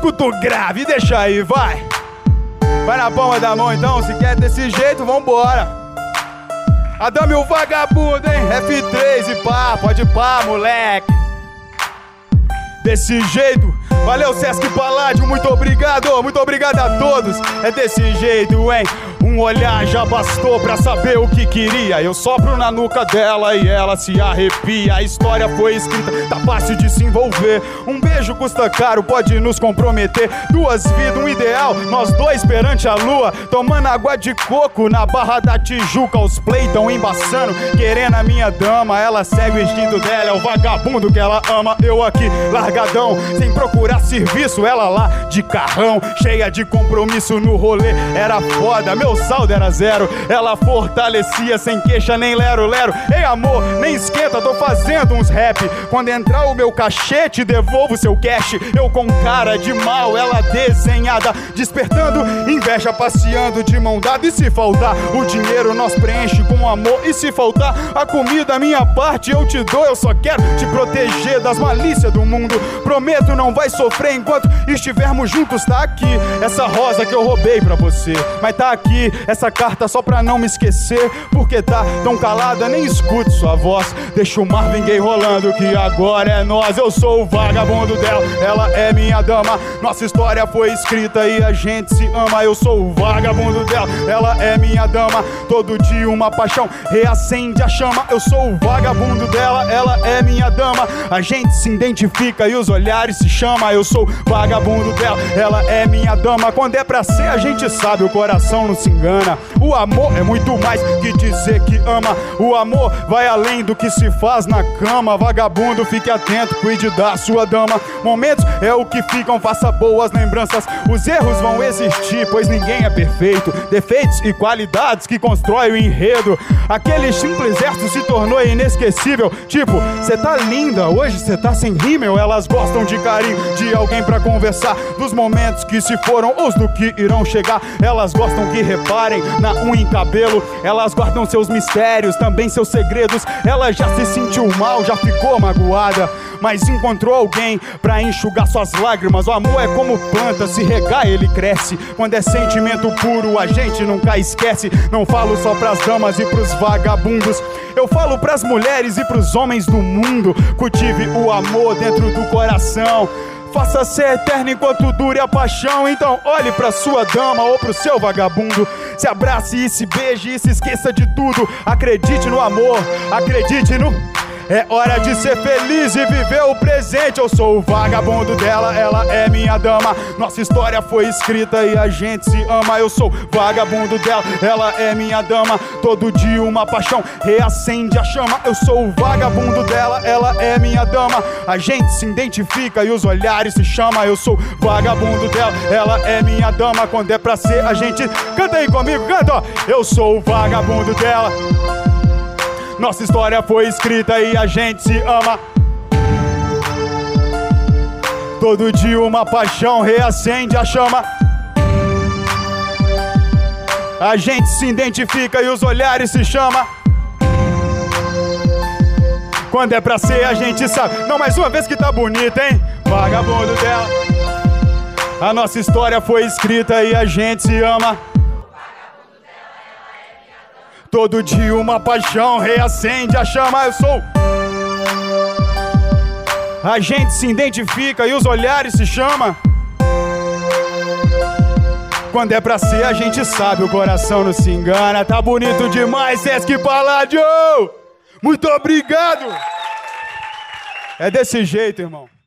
escuta o grave, deixa aí, vai. Vai na palma da mão então, se quer desse jeito, vambora. Adame o vagabundo, hein? F3 e pá, pode pá, moleque. Desse jeito, valeu Sesc Paládio, muito obrigado a todos. É desse jeito, hein? Um olhar já bastou pra saber o que queria. Eu sopro na nuca dela e ela se arrepia. A história foi escrita, tá fácil de se envolver. Um beijo custa caro, pode nos comprometer. Duas vidas, um ideal, nós dois perante a lua. Tomando água de coco na Barra da Tijuca. Os play tão embaçando, querendo a minha dama. Ela segue o instinto dela, é o vagabundo que ela ama. Eu aqui, largadão, sem procurar serviço. Ela lá, de carrão, cheia de compromisso no rolê. Era foda, meu saldo era zero. Ela fortalecia sem queixa nem lero-lero. Ei amor, nem esquenta, tô fazendo uns rap. Quando entrar o meu cachê, te devolvo seu cash. Eu com cara de mal, ela desenhada, despertando inveja, passeando de mão dada. E se faltar o dinheiro, nós preenche com amor. E se faltar a comida, minha parte eu te dou. Eu só quero te proteger das malícias do mundo. Prometo não vai sofrer enquanto estivermos juntos. Tá aqui essa rosa que eu roubei pra você, mas tá aqui essa carta só pra não me esquecer. Porque tá tão calada, nem escuto sua voz. Deixa o Marvin Gaye rolando que agora é nós. Eu sou o vagabundo dela, ela é minha dama. Nossa história foi escrita e a gente se ama. Eu sou o vagabundo dela, ela é minha dama. Todo dia uma paixão reacende a chama. Eu sou o vagabundo dela, ela é minha dama. A gente se identifica e os olhares se chama. Eu sou o vagabundo dela, ela é minha dama. Quando é pra ser a gente sabe, o coração não se engana. O amor é muito mais que dizer que ama. O amor vai além do que se faz na cama. Vagabundo, fique atento, cuide da sua dama. Momentos é o que ficam, faça boas lembranças. Os erros vão existir, pois ninguém é perfeito. Defeitos e qualidades que constrói o enredo. Aquele simples verso se tornou inesquecível. Tipo, cê tá linda, hoje cê tá sem rímel. Elas gostam de carinho, de alguém pra conversar. Dos momentos que se foram, ou do que irão chegar. Elas gostam que reparem na unha e cabelo. Elas guardam seus mistérios, também seus segredos. Ela já se sentiu mal, já ficou magoada, mas encontrou alguém pra enxugar suas lágrimas. O amor é como planta, se regar ele cresce. Quando é sentimento puro a gente nunca esquece. Não falo só pras damas e pros vagabundos, eu falo pras mulheres e pros homens do mundo. Cultive o amor dentro do coração, faça ser eterno enquanto dure a paixão. Então olhe pra sua dama ou pro seu vagabundo. Se abrace e se beije e se esqueça de tudo. Acredite no amor, acredite no... É hora de ser feliz e viver o presente. Eu sou o vagabundo dela, ela é minha dama. Nossa história foi escrita e a gente se ama. Eu sou o vagabundo dela, ela é minha dama. Todo dia uma paixão reacende a chama. Eu sou o vagabundo dela, ela é minha dama. A gente se identifica e os olhares se chama. Eu sou o vagabundo dela, ela é minha dama. Quando é pra ser a gente... Canta aí comigo, canta, ó. Eu sou o vagabundo dela. Nossa história foi escrita e a gente se ama. Todo dia uma paixão reacende a chama. A gente se identifica e os olhares se chama. Quando é pra ser a gente sabe. Não, mais uma vez que tá bonito, hein? Vagabundo dela. A nossa história foi escrita e a gente se ama. Todo dia uma paixão reacende a chama. Eu sou... A gente se identifica e os olhares se chama. Quando é pra ser a gente sabe, o coração não se engana. Tá bonito demais, Sesc Paládio! Muito obrigado! É desse jeito, irmão.